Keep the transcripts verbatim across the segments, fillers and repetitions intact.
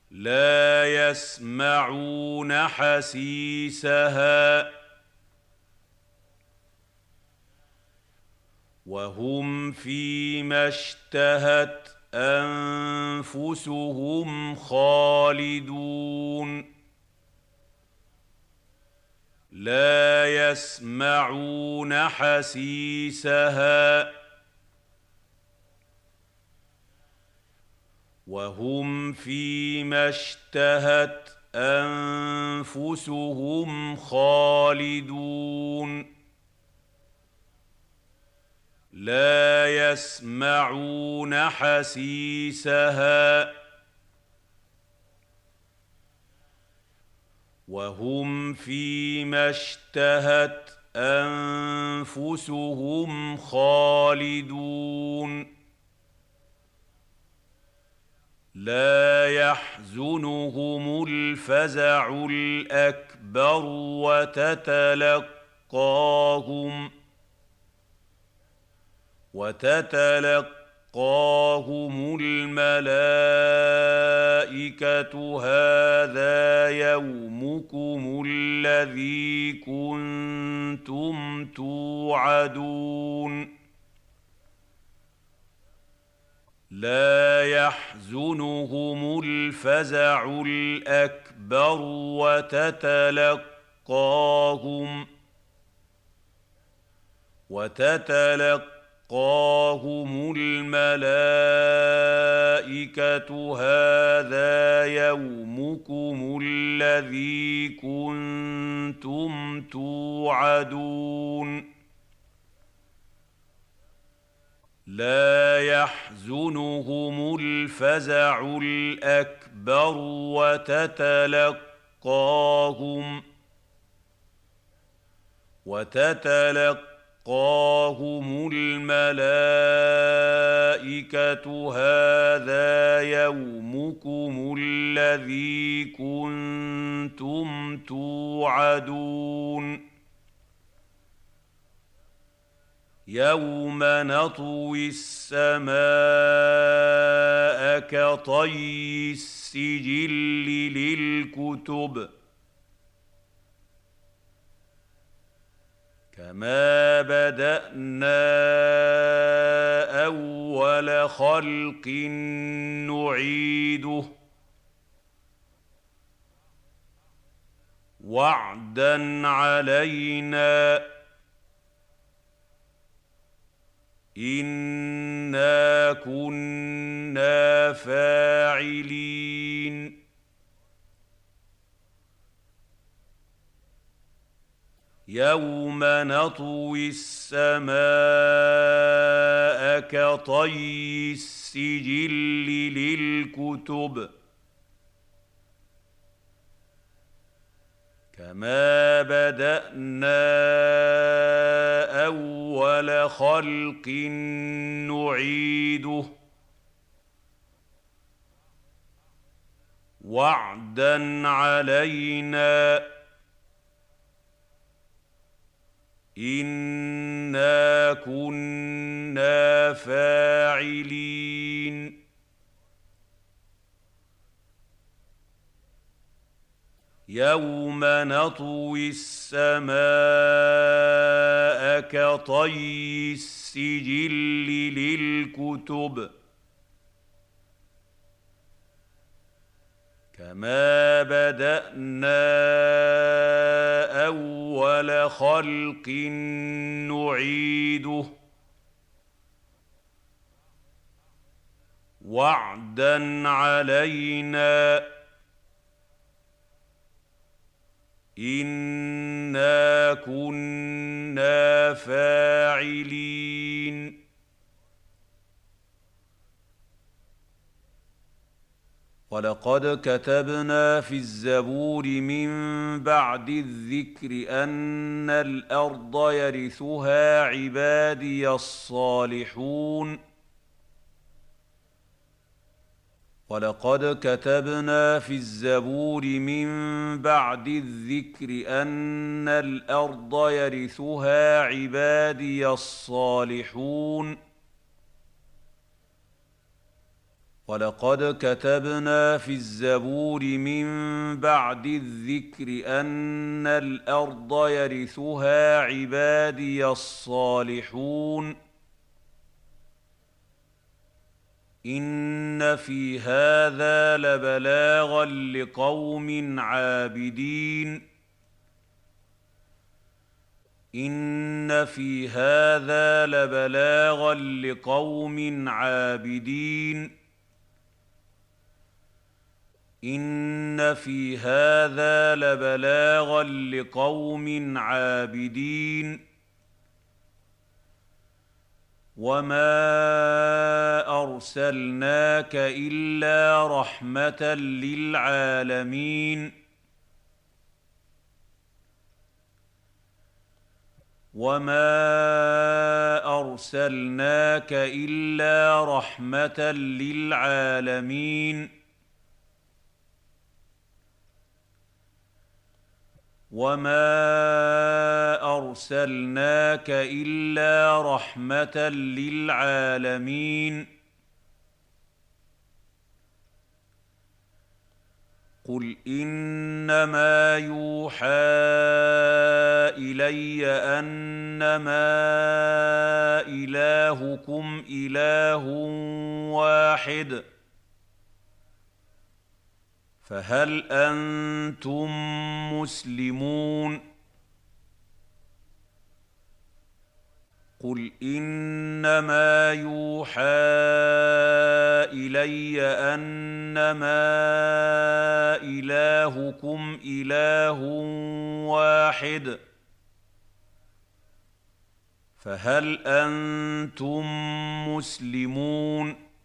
لا يسمعون حسيسها وهم فيما اشتهت أنفسهم خالدون لا يسمعون حسيسها وهم فيما اشتهت أنفسهم خالدون لا يسمعون حسيسها وهم فيما اشتهت أنفسهم خالدون لا يحزنهم الفزع الأكبر وتتلقاهم وتتلقاهم الملائكة هذا يومكم الذي كنتم توعدون لا يحزنهم الفزع الأكبر وتتلقاهم وتتلقاهم الملائكة هذا يومكم الذي كنتم توعدون لا يحزنهم الفزع الأكبر وتتلقاهم وتتلقاهم الملائكة هذا يومكم الذي كنتم توعدون يوم نطوي السماء كطي السجل للكتب كما بدأنا أول خلق نعيده وعدا علينا إنا كنا فاعلين يوم نطوي السماء كطي السجل للكتب كما بدأنا أول خلق نعيده وعدا علينا إنا كنا فاعلين يوم نطوي السماء كطي السجل للكتب كما بدأنا أول خلق نعيده وعدا علينا إنا كنا فاعلين ولقد كتبنا في الزبور من بعد الذكر أن الأرض يرثها عبادي الصالحون ولقد كتبنا في الزبور من بعد الذكر أن الأرض يرثها عبادي الصالحون ولقد كتبنا في الزبور من بعد الذكر أن الأرض يرثها عبادي الصالحون إن في هذا لبلاغا لقوم عابدين إن في هذا لبلاغا لقوم عابدين إن في هذا لبلاغا لقوم عابدين وما أرسلناك إلا رحمة للعالمين وما أرسلناك إلا رحمة للعالمين وما أرسلناك إلا رحمة للعالمين قل إنما يوحى إلي أنما إلهكم إله واحد فهل أنتم مسلمون قل إنما يوحى إلي أنما إلهكم إله واحد فهل أنتم مسلمون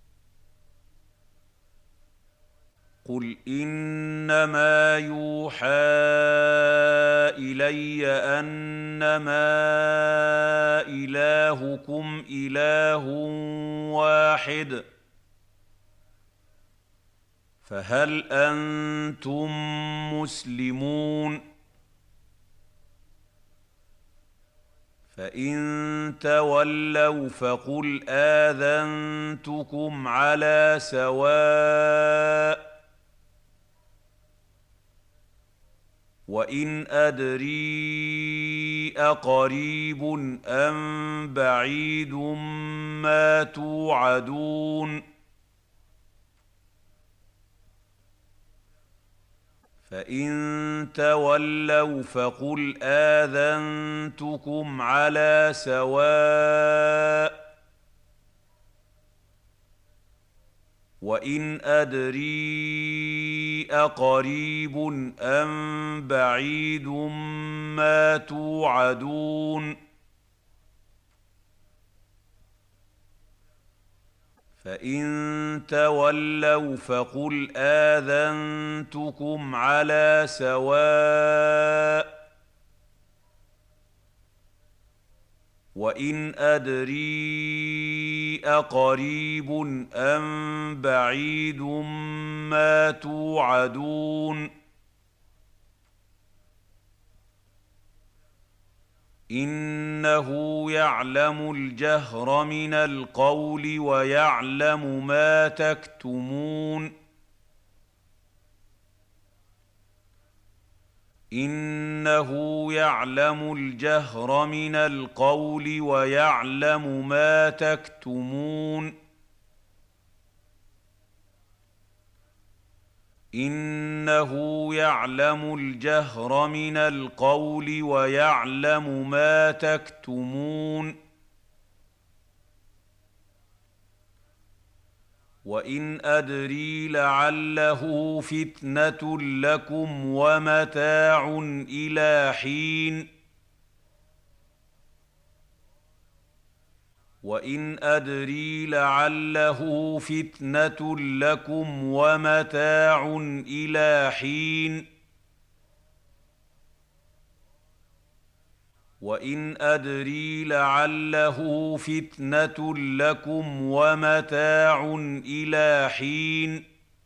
قل إنما يوحى إلي أنما إلهكم إله واحد فهل أنتم مسلمون فإن تولوا فقل آذنتكم على سواء وإن أدري أقريب أم بعيد ما توعدون فإن تولوا فقل آذنتكم على سواء وإن أدري أقريب أم بعيد ما توعدون فإن تولوا فقل آذنتكم على سواء وإن أدري أقريب أم بعيد ما توعدون إنه يعلم الجهر من القول ويعلم ما تكتمون إنه يعلم الجهر من القول ويعلم ما تكتمون إنه يعلم الجهر من القول ويعلم ما تكتمون وإن أدري لعله فتنة لكم ومتاع إلى حين وإن أدري لعله فتنة لكم ومتاع إلى حين وإن أدري لعله فتنة لكم ومتاع إلى حين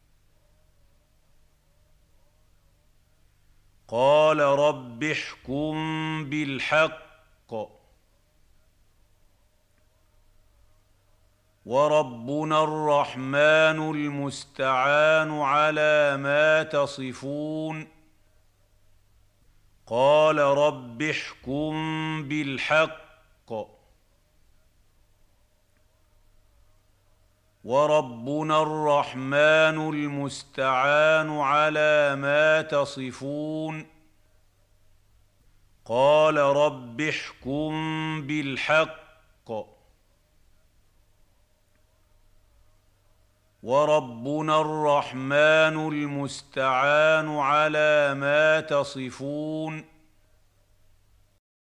قال رب احكم بالحق وربنا الرحمن المستعان على ما تصفون قال رب احكم بالحق وربنا الرحمن المستعان على ما تصفون قال رب احكم بالحق وربنا الرحمن المستعان على ما تصفون